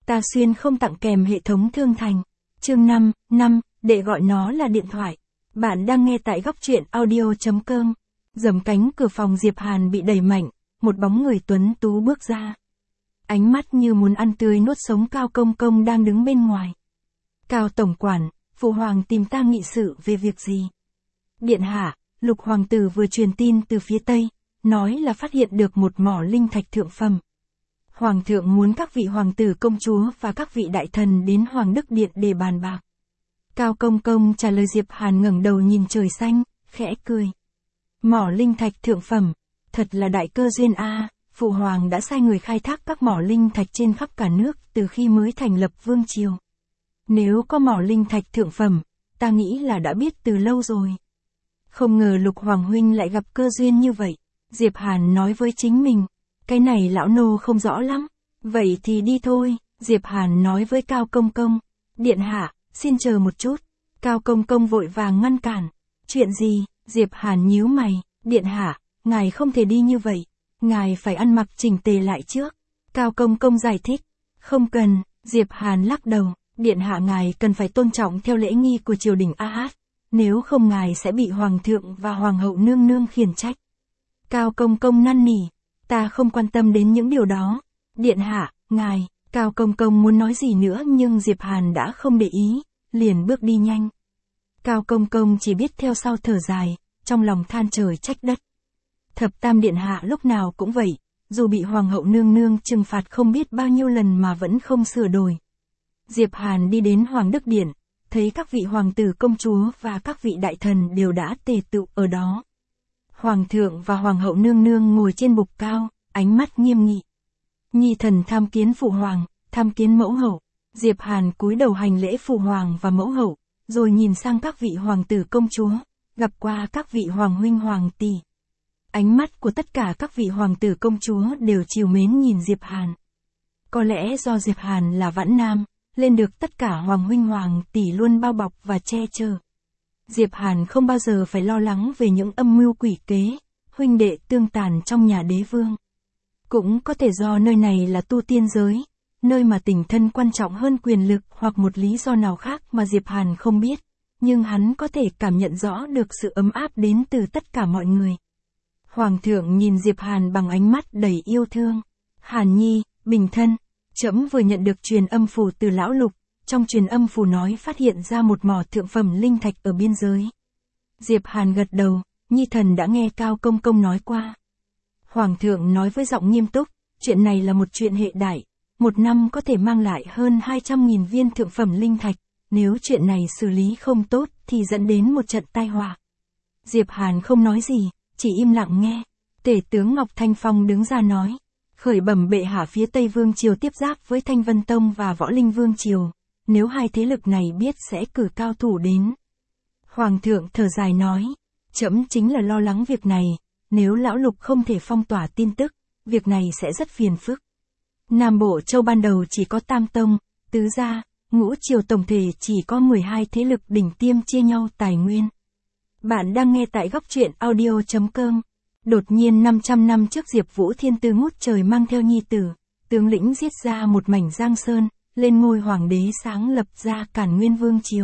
Ta xuyên không tặng kèm hệ thống thương thành. Chương 5, để gọi nó là điện thoại. Bạn đang nghe tại góc truyện audio.com. Giầm cánh cửa phòng Diệp Hàn bị đẩy mạnh, một bóng người tuấn tú bước ra. Ánh mắt như muốn ăn tươi nuốt sống Cao Công Công đang đứng bên ngoài. Cao tổng quản, phụ hoàng tìm ta nghị sự về việc gì? Điện hạ, Lục hoàng tử vừa truyền tin từ phía Tây, nói là phát hiện được một mỏ linh thạch thượng phẩm. Hoàng thượng muốn các vị hoàng tử công chúa và các vị đại thần đến Hoàng Đức Điện để bàn bạc. Cao Công Công trả lời. Diệp Hàn ngẩng đầu nhìn trời xanh, khẽ cười. Mỏ linh thạch thượng phẩm, thật là đại cơ duyên a. Phụ hoàng đã sai người khai thác các mỏ linh thạch trên khắp cả nước từ khi mới thành lập vương triều. Nếu có mỏ linh thạch thượng phẩm, ta nghĩ là đã biết từ lâu rồi. Không ngờ Lục hoàng huynh lại gặp cơ duyên như vậy. Diệp Hàn nói với chính mình, cái này lão nô không rõ lắm. Vậy thì đi thôi, Diệp Hàn nói với Cao Công Công. Điện hạ, xin chờ một chút. Cao Công Công vội vàng ngăn cản. Chuyện gì? Diệp Hàn nhíu mày. Điện hạ, ngài không thể đi như vậy. Ngài phải ăn mặc chỉnh tề lại trước. Cao Công Công giải thích. Không cần, Diệp Hàn lắc đầu. Điện hạ ngài cần phải tôn trọng theo lễ nghi của triều đình A. Nếu không ngài sẽ bị hoàng thượng và hoàng hậu nương nương khiển trách. Cao Công Công năn nỉ. Ta không quan tâm đến những điều đó. Điện hạ, ngài. Cao Công Công muốn nói gì nữa nhưng Diệp Hàn đã không để ý, liền bước đi nhanh. Cao Công Công chỉ biết theo sau thở dài, trong lòng than trời trách đất. Thập Tam điện hạ lúc nào cũng vậy, dù bị hoàng hậu nương nương trừng phạt không biết bao nhiêu lần mà vẫn không sửa đổi. Diệp Hàn đi đến Hoàng Đức Điện, thấy các vị hoàng tử công chúa và các vị đại thần đều đã tề tựu ở đó. Hoàng thượng và hoàng hậu nương nương ngồi trên bục cao, ánh mắt nghiêm nghị. Nhi thần tham kiến phụ hoàng, tham kiến mẫu hậu. Diệp Hàn cúi đầu hành lễ phụ hoàng và mẫu hậu, rồi nhìn sang các vị hoàng tử công chúa, gặp qua các vị hoàng huynh hoàng tỷ. Ánh mắt của tất cả các vị hoàng tử công chúa đều trìu mến nhìn Diệp Hàn. Có lẽ do Diệp Hàn là vãn nam, lên được tất cả hoàng huynh hoàng tỷ luôn bao bọc và che chở. Diệp Hàn không bao giờ phải lo lắng về những âm mưu quỷ kế, huynh đệ tương tàn trong nhà đế vương. Cũng có thể do nơi này là tu tiên giới, nơi mà tình thân quan trọng hơn quyền lực hoặc một lý do nào khác mà Diệp Hàn không biết, nhưng hắn có thể cảm nhận rõ được sự ấm áp đến từ tất cả mọi người. Hoàng thượng nhìn Diệp Hàn bằng ánh mắt đầy yêu thương. Hàn nhi, bình thân, trẫm vừa nhận được truyền âm phù từ lão Lục, trong truyền âm phù nói phát hiện ra một mỏ thượng phẩm linh thạch ở biên giới. Diệp Hàn gật đầu, nhi thần đã nghe Cao Công Công nói qua. Hoàng thượng nói với giọng nghiêm túc, chuyện này là một chuyện hệ đại, một năm có thể mang lại hơn 200.000 viên thượng phẩm linh thạch, nếu chuyện này xử lý không tốt thì dẫn đến một trận tai họa. Diệp Hàn không nói gì, chỉ im lặng nghe. Tể tướng Ngọc Thanh Phong đứng ra nói, khởi bẩm bệ hạ, phía Tây Vương triều tiếp giáp với Thanh Vân Tông và Võ Linh Vương triều, nếu hai thế lực này biết sẽ cử cao thủ đến. Hoàng thượng thở dài nói, trẫm chính là lo lắng việc này, nếu lão Lục không thể phong tỏa tin tức, việc này sẽ rất phiền phức. Nam Bộ Châu ban đầu chỉ có Tam Tông, Tứ Gia, Ngũ Triều tổng thể chỉ có 12 thế lực đỉnh tiêm chia nhau tài nguyên. Bạn đang nghe tại góc truyện audio.com. Đột nhiên 500 năm trước Diệp Vũ Thiên từ ngút trời mang theo nhi tử, tướng lĩnh giết ra một mảnh Giang Sơn, lên ngôi hoàng đế sáng lập ra Càn Nguyên Vương triều.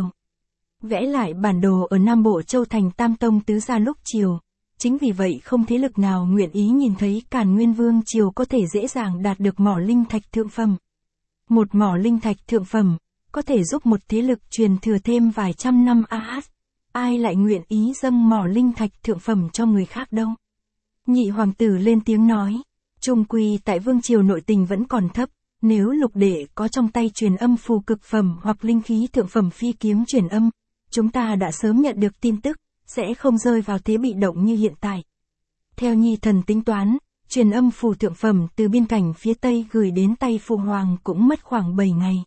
Vẽ lại bản đồ ở Nam Bộ Châu thành Tam Tông Tứ Gia lúc triều. Chính vì vậy không thế lực nào nguyện ý nhìn thấy Càn Nguyên Vương triều có thể dễ dàng đạt được mỏ linh thạch thượng phẩm. Một mỏ linh thạch thượng phẩm, có thể giúp một thế lực truyền thừa thêm vài trăm năm ai lại nguyện ý dâng mỏ linh thạch thượng phẩm cho người khác đâu. Nhị hoàng tử lên tiếng nói, chung quy tại vương triều nội tình vẫn còn thấp, nếu Lục đệ có trong tay truyền âm phù cực phẩm hoặc linh khí thượng phẩm phi kiếm truyền âm, chúng ta đã sớm nhận được tin tức, sẽ không rơi vào thế bị động như hiện tại. Theo nhi thần tính toán, truyền âm phù thượng phẩm từ biên cảnh phía Tây gửi đến tay phụ hoàng cũng mất khoảng 7 ngày.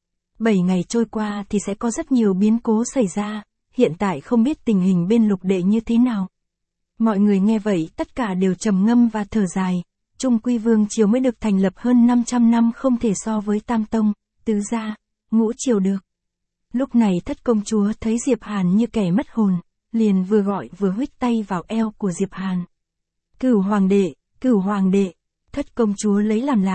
7 ngày trôi qua thì sẽ có rất nhiều biến cố xảy ra, hiện tại không biết tình hình bên Lục đệ như thế nào. Mọi người nghe vậy tất cả đều trầm ngâm và thở dài, chung quy vương triều mới được thành lập hơn 500 năm không thể so với Tam Tông, Tứ Gia, Ngũ Triều được. Lúc này Thất công chúa thấy Diệp Hàn như kẻ mất hồn, liền vừa gọi vừa huých tay vào eo của Diệp Hàn. Cửu hoàng đệ, Thất công chúa lấy làm lạ,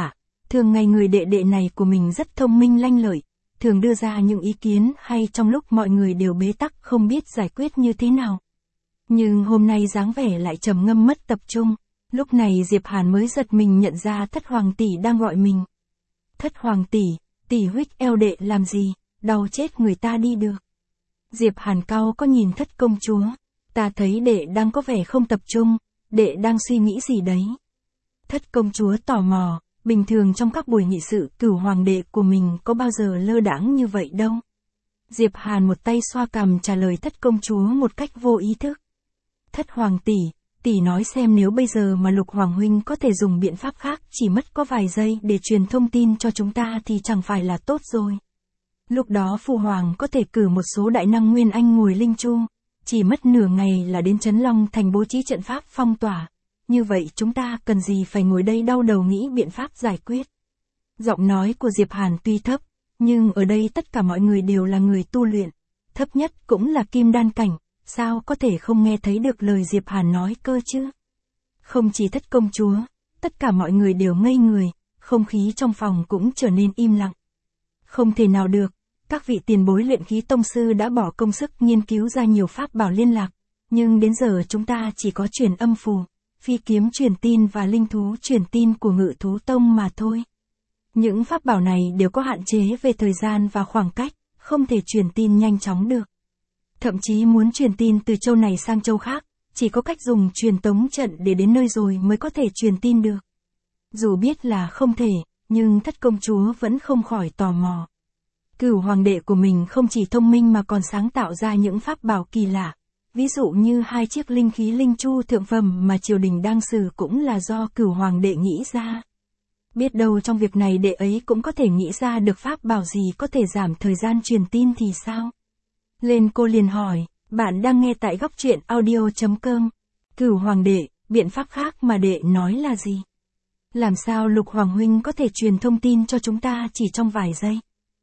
Thường ngày người đệ đệ này của mình rất thông minh lanh lợi, thường đưa ra những ý kiến hay trong lúc mọi người đều bế tắc không biết giải quyết như thế nào. Nhưng hôm nay dáng vẻ lại trầm ngâm mất tập trung, lúc này Diệp Hàn mới giật mình nhận ra Thất Hoàng tỷ đang gọi mình. Thất Hoàng tỷ huých eo đệ làm gì, đau chết người ta đi được. Diệp Hàn cau có nhìn Thất công chúa, ta thấy đệ đang có vẻ không tập trung, đệ đang suy nghĩ gì đấy. Thất công chúa tò mò, bình thường trong các buổi nghị sự Cửu hoàng đệ của mình có bao giờ lơ đãng như vậy đâu. Diệp Hàn một tay xoa cằm trả lời Thất công chúa một cách vô ý thức. Thất Hoàng tỷ nói xem nếu bây giờ mà Lục Hoàng huynh có thể dùng biện pháp khác chỉ mất có vài giây để truyền thông tin cho chúng ta thì chẳng phải là tốt rồi. Lúc đó Phụ Hoàng có thể cử một số đại năng Nguyên Anh ngồi linh chu, chỉ mất nửa ngày là đến Trấn Long Thành bố trí trận pháp phong tỏa. Như vậy chúng ta cần gì phải ngồi đây đau đầu nghĩ biện pháp giải quyết. Giọng nói của Diệp Hàn tuy thấp, nhưng ở đây tất cả mọi người đều là người tu luyện, thấp nhất cũng là kim đan cảnh, sao có thể không nghe thấy được lời Diệp Hàn nói cơ chứ. Không chỉ Thất công chúa, tất cả mọi người đều ngây người, không khí trong phòng cũng trở nên im lặng. Không thể nào được, các vị tiền bối luyện khí tông sư đã bỏ công sức nghiên cứu ra nhiều pháp bảo liên lạc, nhưng đến giờ chúng ta chỉ có truyền âm phù, phi kiếm truyền tin và linh thú truyền tin của Ngự thú tông mà thôi. Những pháp bảo này đều có hạn chế về thời gian và khoảng cách, không thể truyền tin nhanh chóng được. Thậm chí muốn truyền tin từ châu này sang châu khác, chỉ có cách dùng truyền tống trận để đến nơi rồi mới có thể truyền tin được. Dù biết là không thể, nhưng Thất công chúa vẫn không khỏi tò mò. Cửu hoàng đệ của mình không chỉ thông minh mà còn sáng tạo ra những pháp bảo kỳ lạ. Ví dụ như 2 chiếc linh khí linh chu thượng phẩm mà triều đình đang sử cũng là do Cửu hoàng đệ nghĩ ra. Biết đâu trong việc này đệ ấy cũng có thể nghĩ ra được pháp bảo gì có thể giảm thời gian truyền tin thì sao? Lên cô liền hỏi, bạn đang nghe tại góc truyện audio.com. Cửu hoàng đệ, biện pháp khác mà đệ nói là gì? Làm sao Lục Hoàng huynh có thể truyền thông tin cho chúng ta chỉ trong vài giây?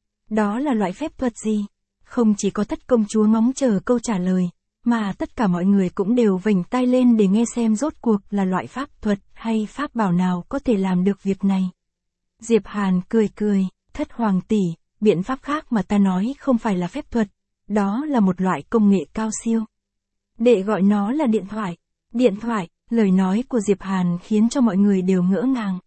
Đó là loại phép thuật gì? Không chỉ có Thất công chúa ngóng chờ câu trả lời, mà tất cả mọi người cũng đều vểnh tai lên để nghe xem rốt cuộc là loại pháp thuật hay pháp bảo nào có thể làm được việc này. Diệp Hàn cười, Thất Hoàng tỷ, biện pháp khác mà ta nói không phải là phép thuật, đó là một loại công nghệ cao siêu. Đệ gọi nó là điện thoại. Điện thoại, lời nói của Diệp Hàn khiến cho mọi người đều ngỡ ngàng.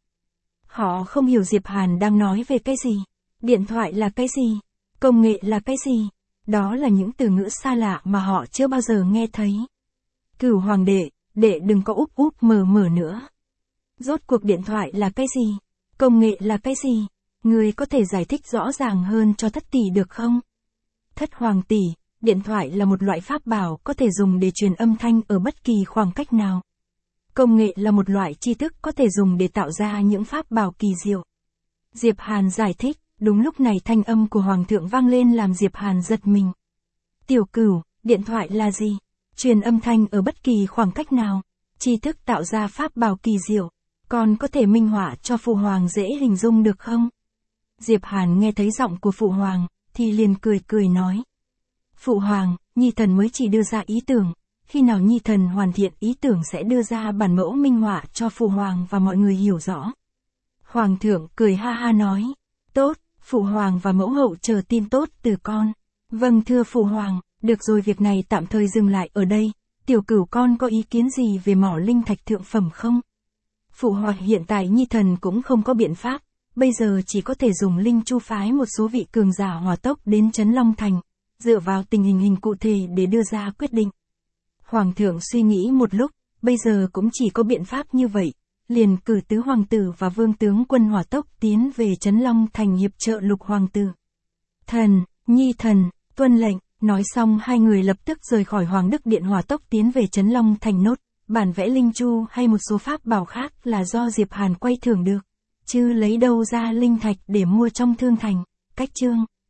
Họ không hiểu Diệp Hàn đang nói về cái gì. Điện thoại là cái gì? Công nghệ là cái gì? Đó là những từ ngữ xa lạ mà họ chưa bao giờ nghe thấy. Cửu hoàng đệ, đệ đừng có úp mở nữa. Rốt cuộc điện thoại là cái gì? Công nghệ là cái gì? Người có thể giải thích rõ ràng hơn cho Thất tỷ được không? Thất Hoàng tỷ, điện thoại là một loại pháp bảo có thể dùng để truyền âm thanh ở bất kỳ khoảng cách nào. Công nghệ là một loại tri thức có thể dùng để tạo ra những pháp bảo kỳ diệu. Diệp Hàn giải thích, đúng lúc này thanh âm của Hoàng thượng vang lên làm Diệp Hàn giật mình. Tiểu Cửu, điện thoại là gì? Truyền âm thanh ở bất kỳ khoảng cách nào. Tri thức tạo ra pháp bảo kỳ diệu. Còn có thể minh họa cho Phụ Hoàng dễ hình dung được không? Diệp Hàn nghe thấy giọng của Phụ Hoàng, thì liền cười nói. Phụ Hoàng, Nhi thần mới chỉ đưa ra ý tưởng, khi nào Nhi thần hoàn thiện ý tưởng sẽ đưa ra bản mẫu minh họa cho Phụ Hoàng và mọi người hiểu rõ. Hoàng thượng cười ha ha nói, tốt, Phụ Hoàng và mẫu hậu chờ tin tốt từ con. Vâng thưa Phụ Hoàng, được rồi việc này tạm thời dừng lại ở đây, Tiểu Cửu con có ý kiến gì về mỏ linh thạch thượng phẩm không? Phụ Hoàng hiện tại Nhi thần cũng không có biện pháp. Bây giờ chỉ có thể dùng linh chu phái một số vị cường giả hỏa tốc đến Trấn Long Thành, dựa vào tình hình cụ thể để đưa ra quyết định. Hoàng thượng suy nghĩ một lúc, bây giờ cũng chỉ có biện pháp như vậy, liền cử tứ hoàng tử và vương tướng quân hỏa tốc tiến về Trấn Long Thành hiệp trợ Lục hoàng tử. Thần, Nhi thần, tuân lệnh, nói xong hai người lập tức rời khỏi Hoàng Đức Điện hỏa tốc tiến về Trấn Long Thành nốt, bản vẽ linh chu hay một số pháp bảo khác là do Diệp Hàn quay thưởng được. Chứ lấy đâu ra linh thạch để mua trong thương thành. Cách chương